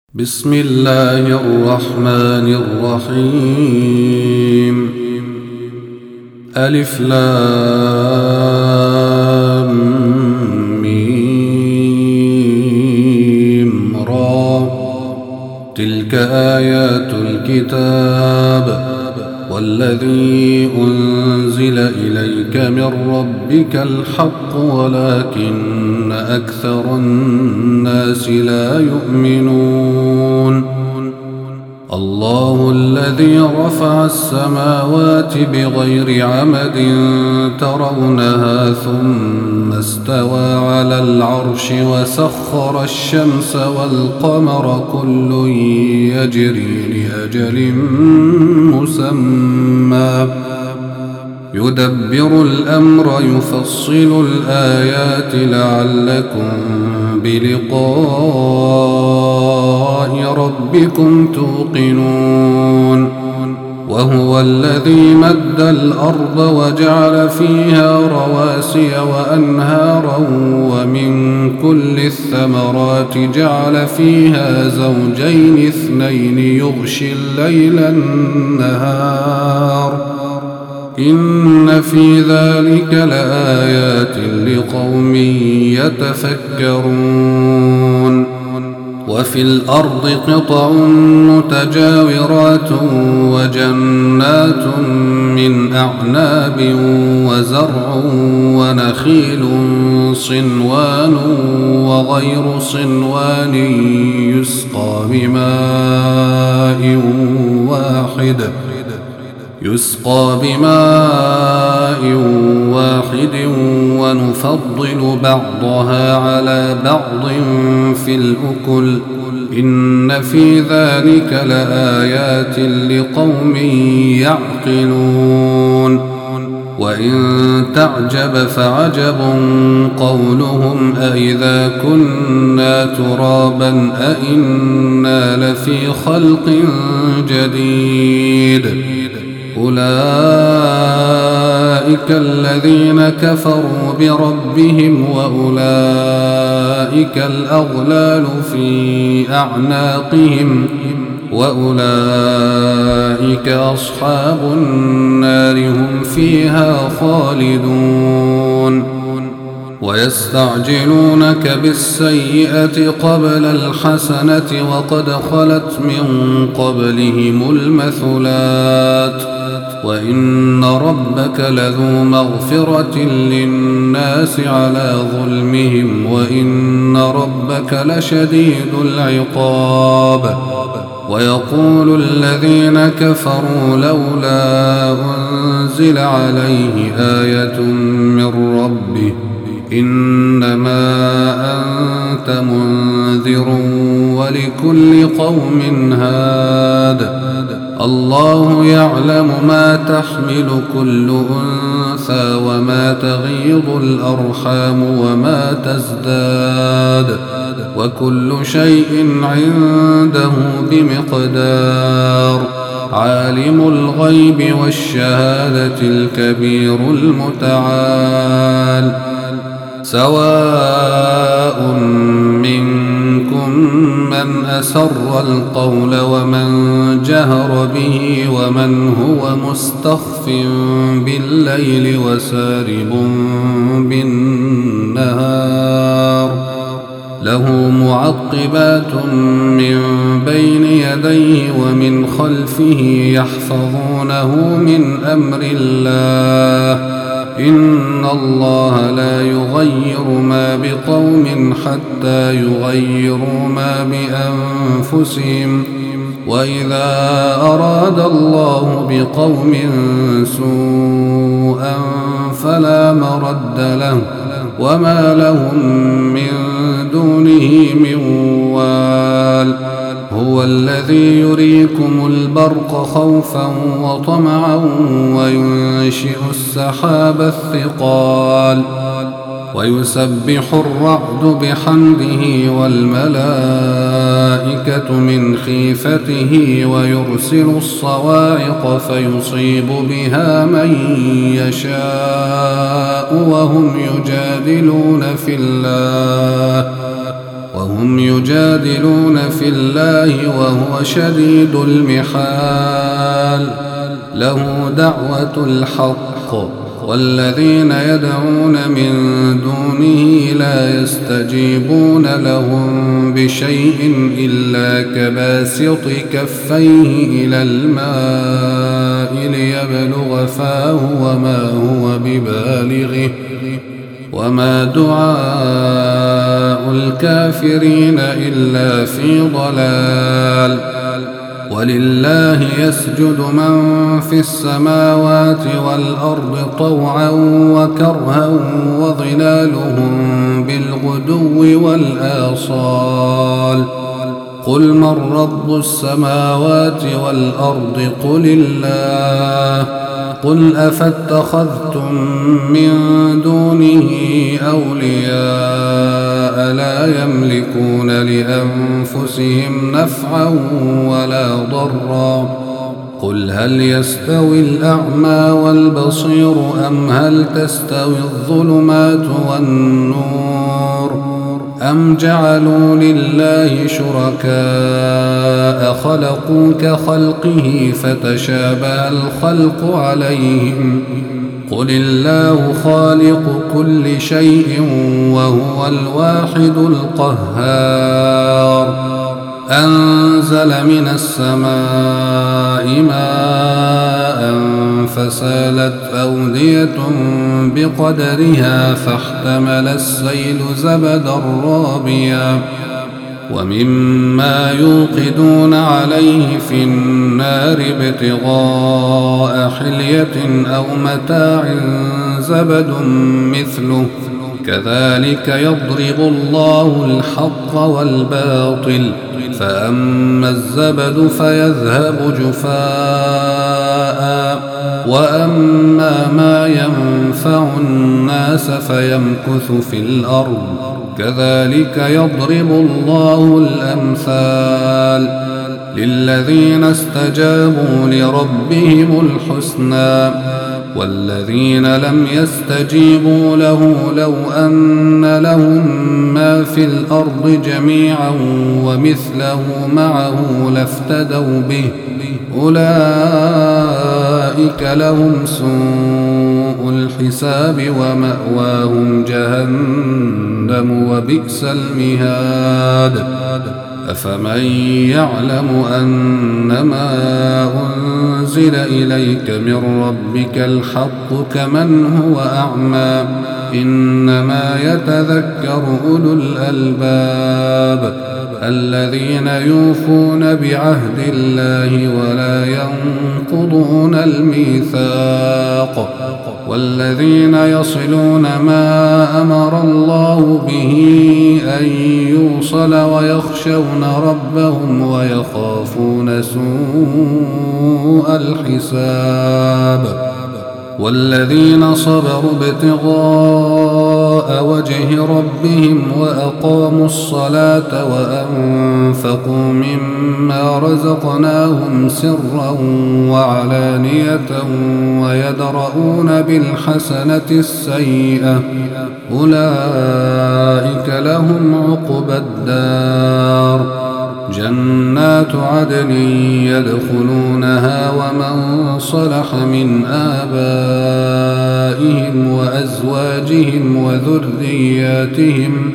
بسم الله الرحمن الرحيم. ألف لام ميم را. تلك آيات الكتاب والذي أنزل إليك من ربك الحق ولكن أكثر الناس لا يؤمنون. الله الذي رفع السماوات بغير عمد ترونها ثم استوى على العرش وسخر الشمس والقمر كل يجري لأجل مسمى يدبر الأمر يفصل الآيات لعلكم بلقاء ربكم توقنون. وهو الذي مد الأرض وجعل فيها رواسي وأنهارا ومن كل الثمرات جعل فيها زوجين اثنين يغشي الليل النهار إن في ذلك لآيات لقوم يتفكرون. وفي الأرض قطع متجاورات وجنات من أعناب وزرع ونخيل صنوان وغير صنوان يسقى بماء واحد ونفضل بعضها على بعض في الأكل إن في ذلك لآيات لقوم يعقلون. وإن تعجب فعجب قولهم أإذا كنا ترابا أإنا لفي خلق جديد أولئك الذين كفروا بربهم وأولئك الأغلال في أعناقهم وأولئك أصحاب النار هم فيها خالدون. ويستعجلونك بالسيئة قبل الحسنة وقد خلت من قبلهم المثلات وإن ربك لذو مغفرة للناس على ظلمهم وإن ربك لشديد العقاب. ويقول الذين كفروا لولا أنزل عليه آية من ربه إنما أنت منذر ولكل قوم هاد الله يعلم ما تحمل كل أنثى وما تغيض الأرحام وما تزداد وكل شيء عنده بمقدار. عالم الغيب والشهادة الكبير المتعال سواء منكم من أسر القول ومن جهر به ومن هو مستخف بالليل وسارب بالنهار له معقبات من بين يديه ومن خلفه يحفظونه من أمر الله إن الله لا يغير ما بقوم حتى يغيروا ما بأنفسهم وإذا أراد الله بقوم سوءا فلا مرد له وما لهم من دونه من وال. هو الذي يريكم البرق خوفا وطمعا وينشئ السحاب الثقال ويسبح الرعد بحمده والملائكة من خيفته ويرسل الصواعق فيصيب بها من يشاء وهم يجادلون في الله وهم يجادلون في الله وهو شديد المحال له دعوة الحق والذين يدعون من دونه لا يستجيبون لهم بشيء إلا كباسط كفيه إلى الماء ليبلغ فاه وما هو ببالغه وما دعاء الكافرين إلا في ضلال ولله يسجد من في السماوات والأرض طوعا وكرها وظلالهم بالغدو والآصال قل من رب السماوات والأرض قل الله قل أفاتخذتم من دونه أولياء لا يملكون لأنفسهم نفعا ولا ضرا قل هل يستوي الأعمى والبصير أم هل تستوي الظلمات والنور أم جعلوا لله شركاء خلقوا كخلقه فتشابه الخلق عليهم قل الله خالق كل شيء وهو الواحد القهار أنزل من السماء ماء فسالت أودية بقدرها فاحتمل السيل زبدا رابيا ومما يوقدون عليه في النار ابتغاء حلية أو متاع زبد مثله كذلك يضرب الله الحق والباطل فأما الزبد فيذهب جفاء وأما ما ينفع الناس فيمكث في الأرض كذلك يضرب الله الأمثال للذين استجابوا لربهم الحسنى والذين لم يستجيبوا له لو أن لهم ما في الأرض جميعا ومثله معه لافتدوا به أولئك لهم سوء الحساب ومأواهم جهنم وبئس المهاد أفمن يعلم أنما أنزل إليك من ربك الحق كمن هو أعمى إنما يتذكر أولو الألباب الذين يوفون بعهد الله ولا ينقضون الميثاق والذين يصلون ما أمر الله به أن يوصل ويخشون ربهم ويخافون سوء الحساب والذين صبروا ابتغاء وجه ربهم وأقاموا الصلاة وأنفقوا مما رزقناهم سرا وعلانية ويدرؤون بالحسنة السيئة أولئك لهم عقبى الدار جنات عدن يدخلونها ومن صلح من آبائهم وأزواجهم وذرياتهم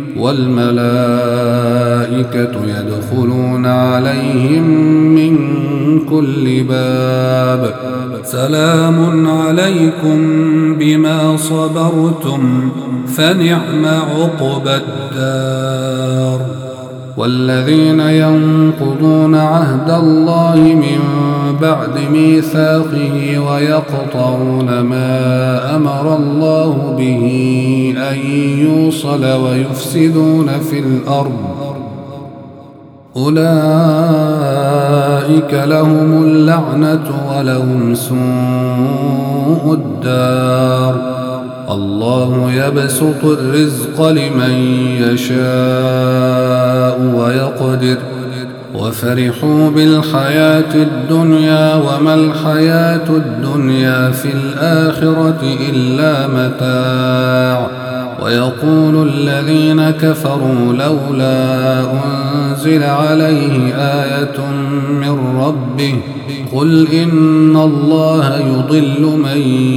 والملائكة يدخلون عليهم من كل باب سلام عليكم بما صبرتم فنعم عقبى الدار والذين ينقضون عهد الله من بعد ميثاقه ويقطعون ما أمر الله به أن يوصل ويفسدون في الأرض أولئك لهم اللعنة ولهم سوء الدار الله يبسط الرزق لمن يشاء ويقدر وفرحوا بالحياة الدنيا وما الحياة الدنيا في الآخرة إلا متاع ويقول الذين كفروا لولا أنزل عليه آية من ربه قل إن الله يضل من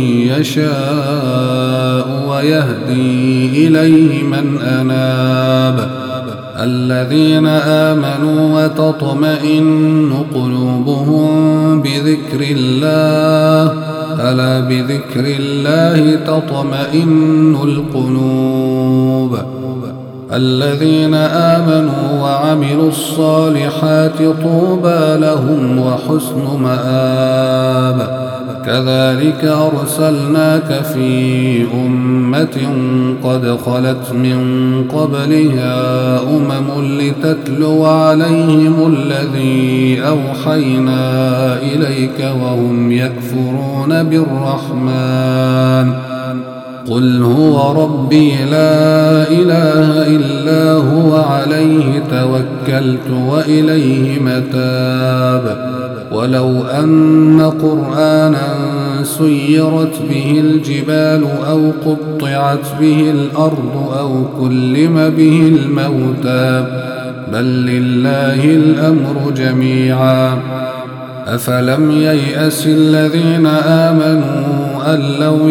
يشاء ويهدي إليه من أناب الذين آمنوا وتطمئن قلوبهم بذكر الله ألا بذكر الله تطمئن القلوب الذين آمنوا وعملوا الصالحات طوبى لهم وحسن مآب كذلك أرسلناك في أمة قد خلت من قبلها لتتلو عليهم الذي أوحينا إليك وهم يكفرون بالرحمن قل هو ربي لا إله إلا هو عليه توكلت وإليه متاب ولو أن قرآنا سيرت به الجبال أو قطعت به الأرض أو كلم به الموتى بل لله الأمر جميعا أفلم ييأس الذين آمنوا أن لو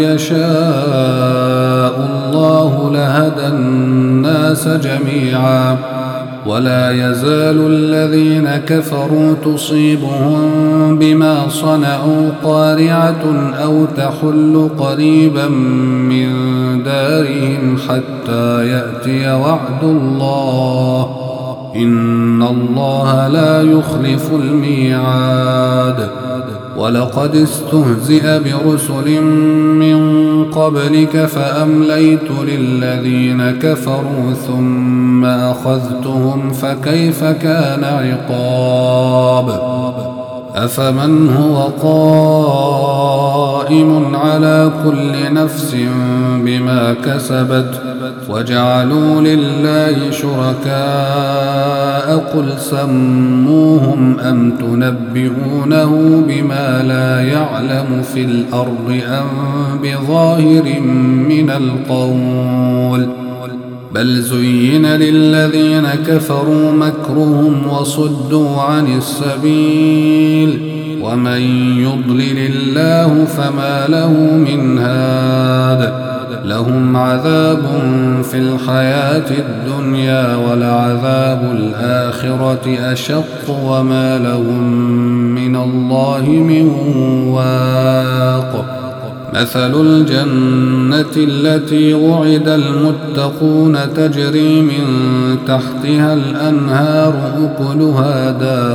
يشاء الله لهدى الناس جميعا ولا يزال الذين كفروا تصيبهم بما صنعوا قارعة أو تحل قريبا من دارهم حتى يأتي وعد الله إن الله لا يخلف الميعاد ولقد استهزئ برسل من قبلك فأمليت للذين كفروا ثم أخذتهم فكيف كان عقاب أفمن هو قائم على كل نفس بما كسبت وجعلوا لله شركاء قل سموهم أم تنبئونه بما لا يعلم في الأرض أم بظاهر من القول بل زين للذين كفروا مكرهم وصدوا عن السبيل ومن يضلل الله فما له من هاد لهم عذاب في الحياة الدنيا ولعذاب الآخرة أشق وما لهم من الله من واق مثل الجنة التي وعد المتقون تجري من تحتها الأنهار أكلها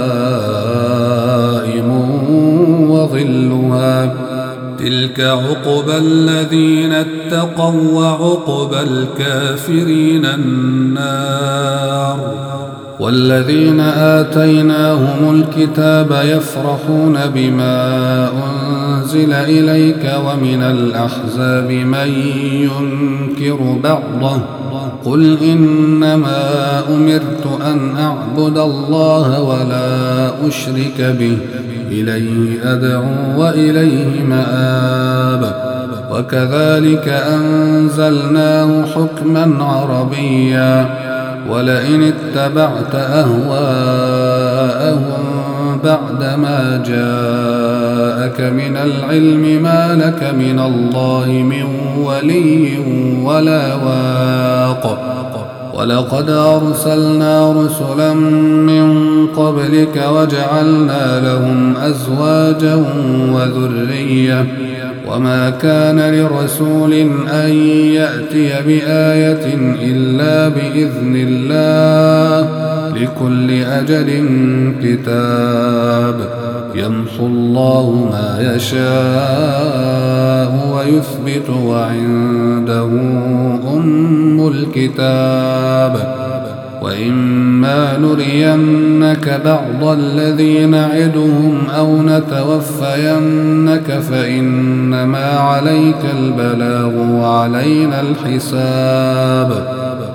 دائم وظلها تلك عقبى الذين اتقوا وعقبى الكافرين النار والذين آتيناهم الكتاب يفرحون بما أنزل إليك ومن الأحزاب من ينكر بعضه قل إنما أمرت أن أعبد الله ولا أشرك به إليه أدعو وإليه مآب وكذلك أنزلناه حكما عربيا ولئن اتبعت أهواءهم بعدما جاءك من العلم ما لك من الله من ولي ولا واق ولقد أرسلنا رسلا من قبلك وجعلنا لهم أزواجا وذرية وما كان لرسول أن يأتي بآية إلا بإذن الله لكل أجل كتاب يمحو الله ما يشاء ويثبت وعنده أم الكتاب وإما نرينك بعض الذي نعدهم أو نتوفينك فإنما عليك البلاغ وعلينا الحساب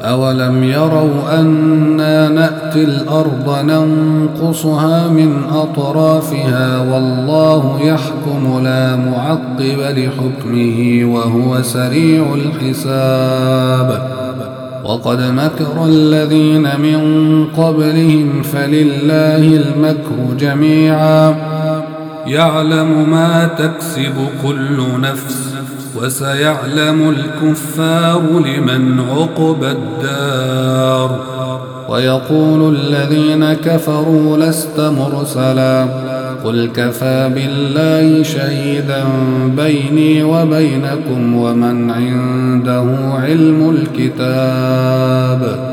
أولم يروا أنا نأتي الأرض ننقصها من أطرافها والله يحكم لا معقب لحكمه وهو سريع الحساب وقد مكر الذين من قبلهم فلله المكر جميعا يعلم ما تكسب كل نفس وسيعلم الكفار لمن عقبى الدار ويقول الذين كفروا لست مرسلا قل كفى بالله شهيدا بيني وبينكم ومن عنده علم الكتاب